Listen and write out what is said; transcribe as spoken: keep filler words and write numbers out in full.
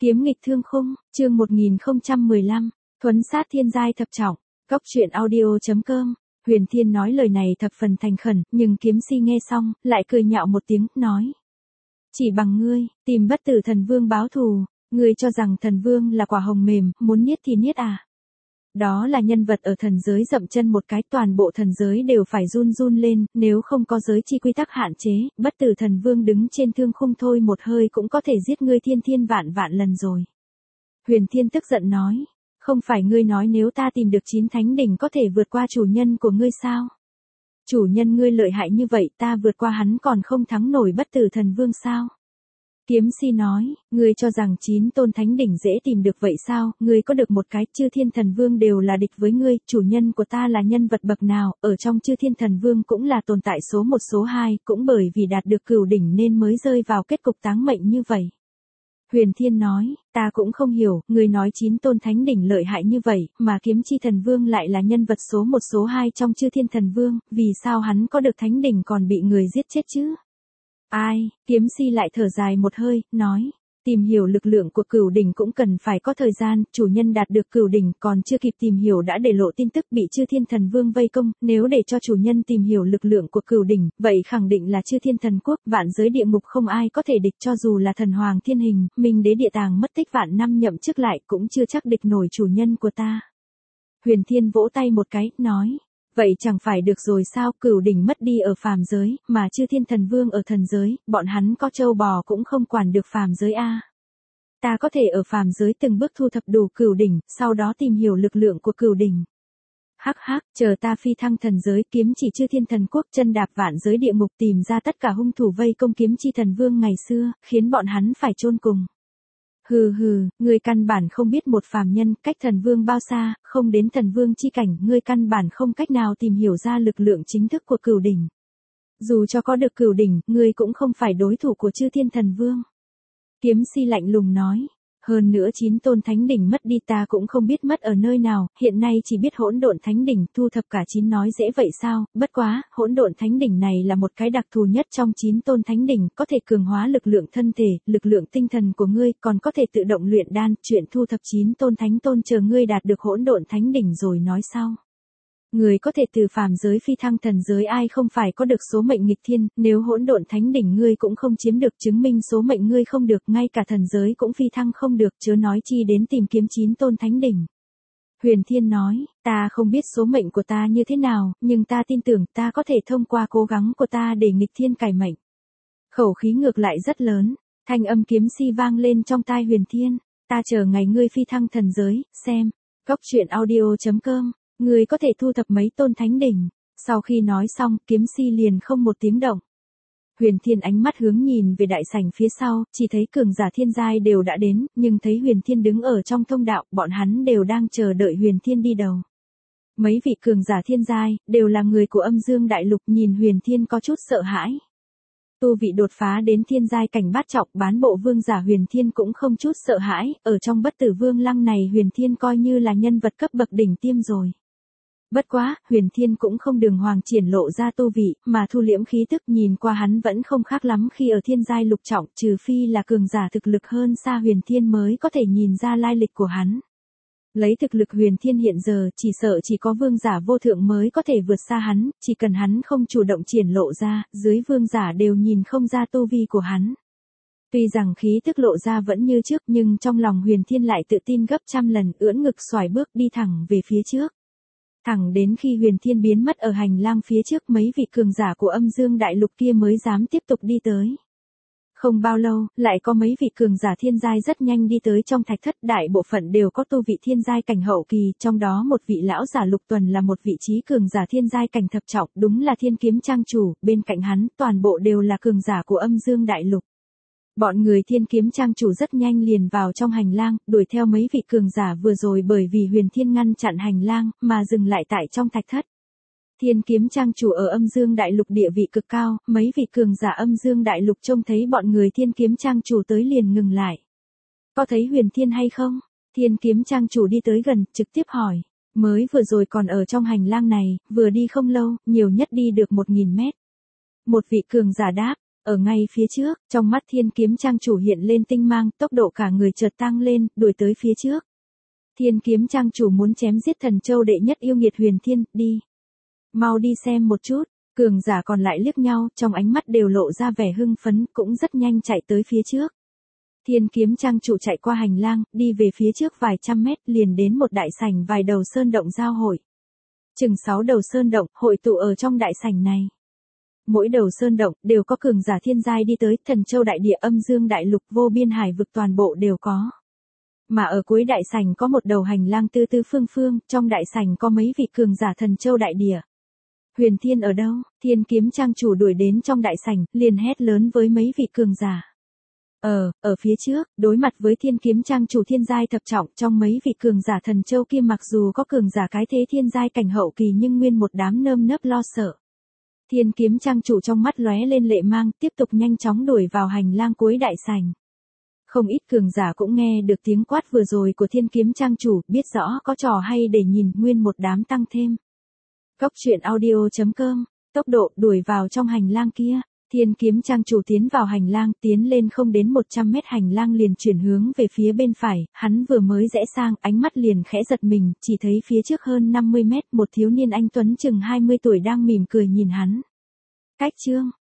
Kiếm nghịch thương khung, chương một nghìn không trăm mười lăm, thuấn sát thiên giai thập trọng, cốc truyện audio.com. Huyền Thiên nói lời này thập phần thành khẩn, nhưng kiếm si nghe xong, lại cười nhạo một tiếng, nói. Chỉ bằng ngươi, tìm bất tử thần vương báo thù, ngươi cho rằng thần vương là quả hồng mềm, muốn niết thì niết à. Đó là nhân vật ở thần giới dậm chân một cái, toàn bộ thần giới đều phải run run lên, nếu không có giới chi quy tắc hạn chế, bất tử thần vương đứng trên thương khung thôi một hơi cũng có thể giết ngươi thiên thiên vạn vạn lần rồi. Huyền Thiên tức giận nói, không phải ngươi nói nếu ta tìm được chín thánh đỉnh có thể vượt qua chủ nhân của ngươi sao? Chủ nhân ngươi lợi hại như vậy, ta vượt qua hắn còn không thắng nổi bất tử thần vương sao? Kiếm si nói, ngươi cho rằng chín tôn thánh đỉnh dễ tìm được vậy sao, ngươi có được một cái, chư thiên thần vương đều là địch với ngươi, chủ nhân của ta là nhân vật bậc nào, ở trong chư thiên thần vương cũng là tồn tại số một số hai, cũng bởi vì đạt được cửu đỉnh nên mới rơi vào kết cục táng mệnh như vậy. Huyền Thiên nói, ta cũng không hiểu, ngươi nói chín tôn thánh đỉnh lợi hại như vậy, mà kiếm chi thần vương lại là nhân vật số một số hai trong chư thiên thần vương, vì sao hắn có được thánh đỉnh còn bị người giết chết chứ? Ai, kiếm si lại thở dài một hơi, nói, tìm hiểu lực lượng của cửu đỉnh cũng cần phải có thời gian, chủ nhân đạt được cửu đỉnh còn chưa kịp tìm hiểu đã để lộ tin tức bị chư thiên thần vương vây công, nếu để cho chủ nhân tìm hiểu lực lượng của cửu đỉnh, vậy khẳng định là chư thiên thần quốc, vạn giới địa ngục không ai có thể địch cho dù là thần hoàng thiên hình, minh đế địa tàng mất tích vạn năm nhậm chức lại cũng chưa chắc địch nổi chủ nhân của ta. Huyền Thiên vỗ tay một cái, nói. Vậy chẳng phải được rồi sao, cửu đỉnh mất đi ở phàm giới, mà chư thiên thần vương ở thần giới, bọn hắn có trâu bò cũng không quản được phàm giới a. Ta có thể ở phàm giới từng bước thu thập đủ cửu đỉnh, sau đó tìm hiểu lực lượng của cửu đỉnh. Hắc hắc, chờ ta phi thăng thần giới, kiếm chỉ chư thiên thần quốc, chân đạp vạn giới địa ngục, tìm ra tất cả hung thủ vây công kiếm chi thần vương ngày xưa, khiến bọn hắn phải chôn cùng. Hừ hừ, ngươi căn bản không biết một phàm nhân cách thần vương bao xa, không đến thần vương chi cảnh, ngươi căn bản không cách nào tìm hiểu ra lực lượng chính thức của cửu đỉnh. Dù cho có được cửu đỉnh, ngươi cũng không phải đối thủ của chư thiên thần vương. Kiếm si lạnh lùng nói, hơn nữa chín tôn thánh đỉnh mất đi ta cũng không biết mất ở nơi nào, hiện nay chỉ biết hỗn độn thánh đỉnh, thu thập cả chín nói dễ vậy sao, bất quá, hỗn độn thánh đỉnh này là một cái đặc thù nhất trong chín tôn thánh đỉnh, có thể cường hóa lực lượng thân thể, lực lượng tinh thần của ngươi, còn có thể tự động luyện đan, chuyện thu thập chín tôn thánh tôn chờ ngươi đạt được hỗn độn thánh đỉnh rồi nói sau. Người có thể từ phàm giới phi thăng thần giới ai không phải có được số mệnh nghịch thiên, nếu hỗn độn thánh đỉnh ngươi cũng không chiếm được chứng minh số mệnh ngươi không được, ngay cả thần giới cũng phi thăng không được, chớ nói chi đến tìm kiếm chín tôn thánh đỉnh. Huyền Thiên nói, ta không biết số mệnh của ta như thế nào, nhưng ta tin tưởng ta có thể thông qua cố gắng của ta để nghịch thiên cải mệnh. Khẩu khí ngược lại rất lớn, thanh âm kiếm si vang lên trong tai Huyền Thiên, ta chờ ngày ngươi phi thăng thần giới, xem, cốc truyện audio.com. Ngươi có thể thu thập mấy tôn thánh đỉnh. Sau khi nói xong, kiếm si liền không một tiếng động. Huyền Thiên ánh mắt hướng nhìn về đại sảnh phía sau, chỉ thấy cường giả thiên giai đều đã đến, nhưng thấy Huyền Thiên đứng ở trong thông đạo, bọn hắn đều đang chờ đợi Huyền Thiên đi đầu. Mấy vị cường giả thiên giai, đều là người của âm dương đại lục, nhìn Huyền Thiên có chút sợ hãi. Tu vị đột phá đến thiên giai cảnh bát trọng, bán bộ vương giả Huyền Thiên cũng không chút sợ hãi, ở trong bất tử vương lăng này Huyền Thiên coi như là nhân vật cấp bậc đỉnh tiêm rồi. Bất quá, Huyền Thiên cũng không đường hoàng triển lộ ra tu vị, mà thu liễm khí tức, nhìn qua hắn vẫn không khác lắm khi ở thiên giai lục trọng, trừ phi là cường giả thực lực hơn xa Huyền Thiên mới có thể nhìn ra lai lịch của hắn. Lấy thực lực Huyền Thiên hiện giờ, chỉ sợ chỉ có vương giả vô thượng mới có thể vượt xa hắn, chỉ cần hắn không chủ động triển lộ ra, dưới vương giả đều nhìn không ra tu vi của hắn. Tuy rằng khí tức lộ ra vẫn như trước, nhưng trong lòng Huyền Thiên lại tự tin gấp trăm lần, ưỡn ngực xoài bước đi thẳng về phía trước. Thẳng đến khi Huyền Thiên biến mất ở hành lang phía trước, mấy vị cường giả của âm dương đại lục kia mới dám tiếp tục đi tới. Không bao lâu, lại có mấy vị cường giả thiên giai rất nhanh đi tới trong thạch thất, đại bộ phận đều có tu vị thiên giai cảnh hậu kỳ, trong đó một vị lão giả Lục Tuần là một vị trí cường giả thiên giai cảnh thập trọng, đúng là Thiên Kiếm Trang chủ, bên cạnh hắn, toàn bộ đều là cường giả của âm dương đại lục. Bọn người Thiên Kiếm Trang chủ rất nhanh liền vào trong hành lang, đuổi theo mấy vị cường giả vừa rồi bởi vì Huyền Thiên ngăn chặn hành lang, mà dừng lại tại trong thạch thất. Thiên Kiếm Trang chủ ở âm dương đại lục địa vị cực cao, mấy vị cường giả âm dương đại lục trông thấy bọn người Thiên Kiếm Trang chủ tới liền ngừng lại. Có thấy Huyền Thiên hay không? Thiên Kiếm Trang chủ đi tới gần, trực tiếp hỏi. Mới vừa rồi còn ở trong hành lang này, vừa đi không lâu, nhiều nhất đi được một nghìn mét. Một vị cường giả đáp. Ở ngay phía trước, trong mắt Thiên Kiếm Trang chủ hiện lên tinh mang, tốc độ cả người chợt tăng lên, đuổi tới phía trước. Thiên Kiếm Trang chủ muốn chém giết Thần Châu đệ nhất yêu nghiệt Huyền Thiên, đi. Mau đi xem một chút, cường giả còn lại liếc nhau, trong ánh mắt đều lộ ra vẻ hưng phấn, cũng rất nhanh chạy tới phía trước. Thiên Kiếm Trang chủ chạy qua hành lang, đi về phía trước vài trăm mét, liền đến một đại sảnh vài đầu sơn động giao hội. Chừng sáu đầu sơn động, hội tụ ở trong đại sảnh này. Mỗi đầu sơn động, đều có cường giả thiên giai đi tới, Thần Châu đại địa, âm dương đại lục, vô biên hải vực toàn bộ đều có. Mà ở cuối đại sảnh có một đầu hành lang tư tư phương phương, trong đại sảnh có mấy vị cường giả Thần Châu đại địa. Huyền Thiên ở đâu? Thiên Kiếm Trang chủ đuổi đến trong đại sảnh, liền hét lớn với mấy vị cường giả. Ờ, ở phía trước, đối mặt với Thiên Kiếm Trang chủ thiên giai thập trọng, trong mấy vị cường giả Thần Châu kia mặc dù có cường giả cái thế thiên giai cảnh hậu kỳ nhưng nguyên một đám nơm nớp lo sợ. Thiên Kiếm Trang chủ trong mắt lóe lên lệ mang, tiếp tục nhanh chóng đuổi vào hành lang cuối đại sảnh. Không ít cường giả cũng nghe được tiếng quát vừa rồi của Thiên Kiếm Trang chủ, biết rõ có trò hay để nhìn, nguyên một đám tăng thêm. Cốc truyện audio chấm com, tốc độ đuổi vào trong hành lang kia. Thiên Kiếm Trang chủ tiến vào hành lang, tiến lên không đến một trăm mét hành lang liền chuyển hướng về phía bên phải, hắn vừa mới rẽ sang, ánh mắt liền khẽ giật mình, chỉ thấy phía trước hơn năm mươi mét, một thiếu niên anh tuấn chừng hai mươi tuổi đang mỉm cười nhìn hắn. Cách chương,